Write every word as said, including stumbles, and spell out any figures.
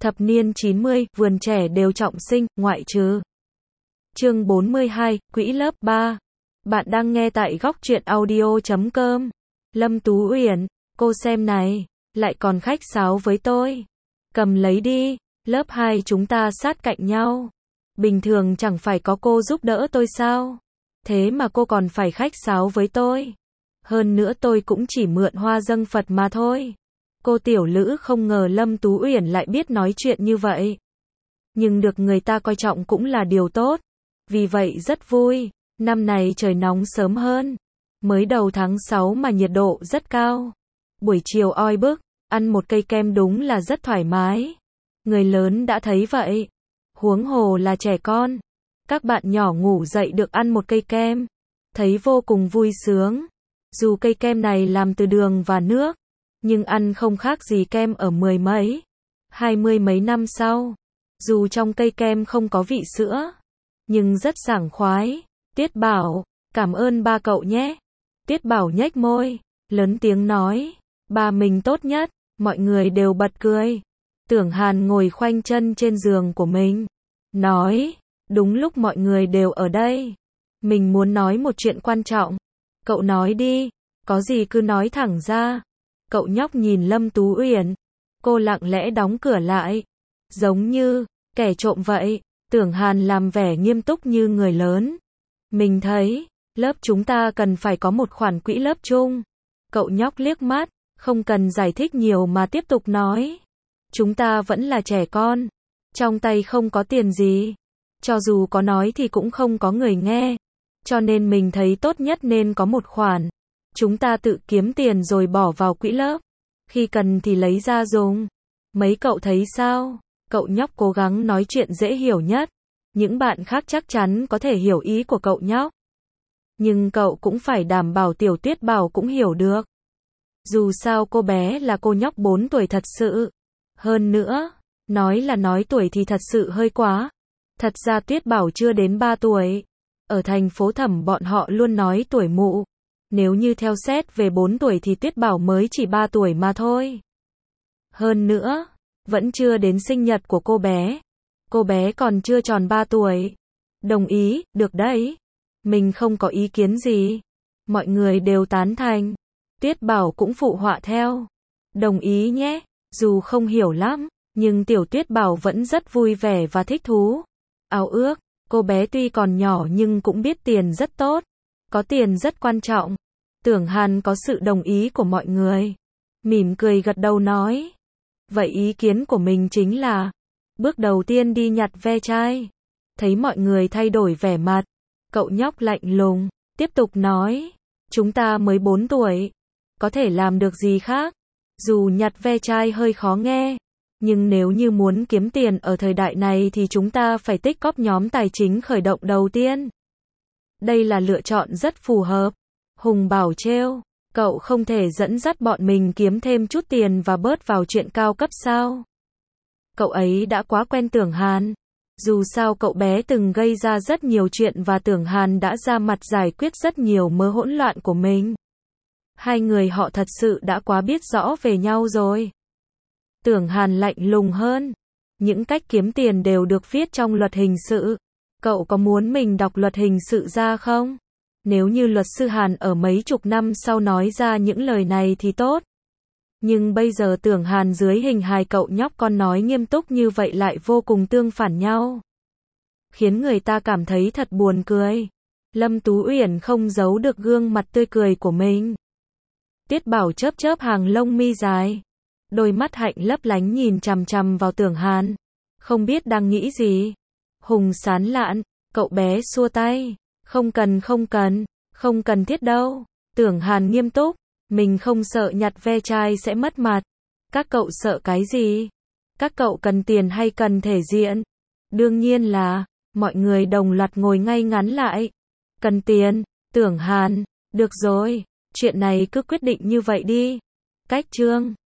Thập niên chín mươi, vườn trẻ đều trọng sinh, ngoại trừ. Chương bốn mươi hai, Quỹ lớp ba. Bạn đang nghe tại góc truyện audio chấm com. Lâm Tú Uyển, cô xem này, lại còn khách sáo với tôi. Cầm lấy đi, lớp hai chúng ta sát cạnh nhau. Bình thường chẳng phải có cô giúp đỡ tôi sao? Thế mà cô còn phải khách sáo với tôi. Hơn nữa tôi cũng chỉ mượn hoa dâng Phật mà thôi. Cô tiểu lữ không ngờ Lâm Tú Uyển lại biết nói chuyện như vậy. Nhưng được người ta coi trọng cũng là điều tốt. Vì vậy rất vui. Năm này trời nóng sớm hơn. Mới đầu tháng sáu mà nhiệt độ rất cao. Buổi chiều oi bức, ăn một cây kem đúng là rất thoải mái. Người lớn đã thấy vậy. Huống hồ là trẻ con. Các bạn nhỏ ngủ dậy được ăn một cây kem. Thấy vô cùng vui sướng. Dù cây kem này làm từ đường và nước. Nhưng ăn không khác gì kem ở mười mấy, hai mươi mấy năm sau. Dù trong cây kem không có vị sữa, nhưng rất sảng khoái. Tiết Bảo, cảm ơn ba cậu nhé. Tiết Bảo nhếch môi, lớn tiếng nói, ba mình tốt nhất. Mọi người đều bật cười. Tưởng Hàn ngồi khoanh chân trên giường của mình, nói, đúng lúc mọi người đều ở đây. Mình muốn nói một chuyện quan trọng. Cậu nói đi, có gì cứ nói thẳng ra. Cậu nhóc nhìn Lâm Tú Uyển. Cô lặng lẽ đóng cửa lại. Giống như kẻ trộm vậy. Tưởng Hàn làm vẻ nghiêm túc như người lớn. Mình thấy, lớp chúng ta cần phải có một khoản quỹ lớp chung. Cậu nhóc liếc mắt, không cần giải thích nhiều mà tiếp tục nói. Chúng ta vẫn là trẻ con. Trong tay không có tiền gì. Cho dù có nói thì cũng không có người nghe. Cho nên mình thấy tốt nhất nên có một khoản. Chúng ta tự kiếm tiền rồi bỏ vào quỹ lớp. Khi cần thì lấy ra dùng. Mấy cậu thấy sao? Cậu nhóc cố gắng nói chuyện dễ hiểu nhất. Những bạn khác chắc chắn có thể hiểu ý của cậu nhóc. Nhưng cậu cũng phải đảm bảo Tiểu Tuyết Bảo cũng hiểu được. Dù sao cô bé là cô nhóc bốn tuổi thật sự. Hơn nữa, nói là nói tuổi thì thật sự hơi quá. Thật ra Tuyết Bảo chưa đến ba tuổi. Ở thành phố Thẩm bọn họ luôn nói tuổi mụ. Nếu như theo xét về bốn tuổi thì Tuyết Bảo mới chỉ ba tuổi mà thôi. Hơn nữa, vẫn chưa đến sinh nhật của cô bé. Cô bé còn chưa tròn ba tuổi. Đồng ý, được đấy. Mình không có ý kiến gì. Mọi người đều tán thành. Tuyết Bảo cũng phụ họa theo. Đồng ý nhé, dù không hiểu lắm, nhưng Tiểu Tuyết Bảo vẫn rất vui vẻ và thích thú. Ao ước, cô bé tuy còn nhỏ nhưng cũng biết tiền rất tốt. Có tiền rất quan trọng. Tưởng Hàn có sự đồng ý của mọi người. Mỉm cười gật đầu nói. Vậy ý kiến của mình chính là, bước đầu tiên đi nhặt ve chai. Thấy mọi người thay đổi vẻ mặt, cậu nhóc lạnh lùng, tiếp tục nói, chúng ta mới bốn tuổi, có thể làm được gì khác. Dù nhặt ve chai hơi khó nghe, nhưng nếu như muốn kiếm tiền ở thời đại này thì chúng ta phải tích cóp nhóm tài chính khởi động đầu tiên. Đây là lựa chọn rất phù hợp. Hùng bảo trêu, cậu không thể dẫn dắt bọn mình kiếm thêm chút tiền và bớt vào chuyện cao cấp sao? Cậu ấy đã quá quen Tưởng Hàn. Dù sao cậu bé từng gây ra rất nhiều chuyện và Tưởng Hàn đã ra mặt giải quyết rất nhiều mớ hỗn loạn của mình. Hai người họ thật sự đã quá biết rõ về nhau rồi. Tưởng Hàn lạnh lùng hơn. Những cách kiếm tiền đều được viết trong luật hình sự. Cậu có muốn mình đọc luật hình sự ra không? Nếu như luật sư Hàn ở mấy chục năm sau nói ra những lời này thì tốt. Nhưng bây giờ Tưởng Hàn dưới hình hài cậu nhóc con nói nghiêm túc như vậy lại vô cùng tương phản nhau. Khiến người ta cảm thấy thật buồn cười. Lâm Tú Uyển không giấu được gương mặt tươi cười của mình. Tiết Bảo chớp chớp hàng lông mi dài. Đôi mắt hạnh lấp lánh nhìn chằm chằm vào Tưởng Hàn. Không biết đang nghĩ gì. Hùng sán lạn, cậu bé xua tay. Không cần không cần, không cần thiết đâu. Tưởng Hàn nghiêm túc, mình không sợ nhặt ve chai sẽ mất mặt. Các cậu sợ cái gì? Các cậu cần tiền hay cần thể diện? Đương nhiên là, mọi người đồng loạt ngồi ngay ngắn lại. Cần tiền, Tưởng Hàn, được rồi, chuyện này cứ quyết định như vậy đi. Cách chương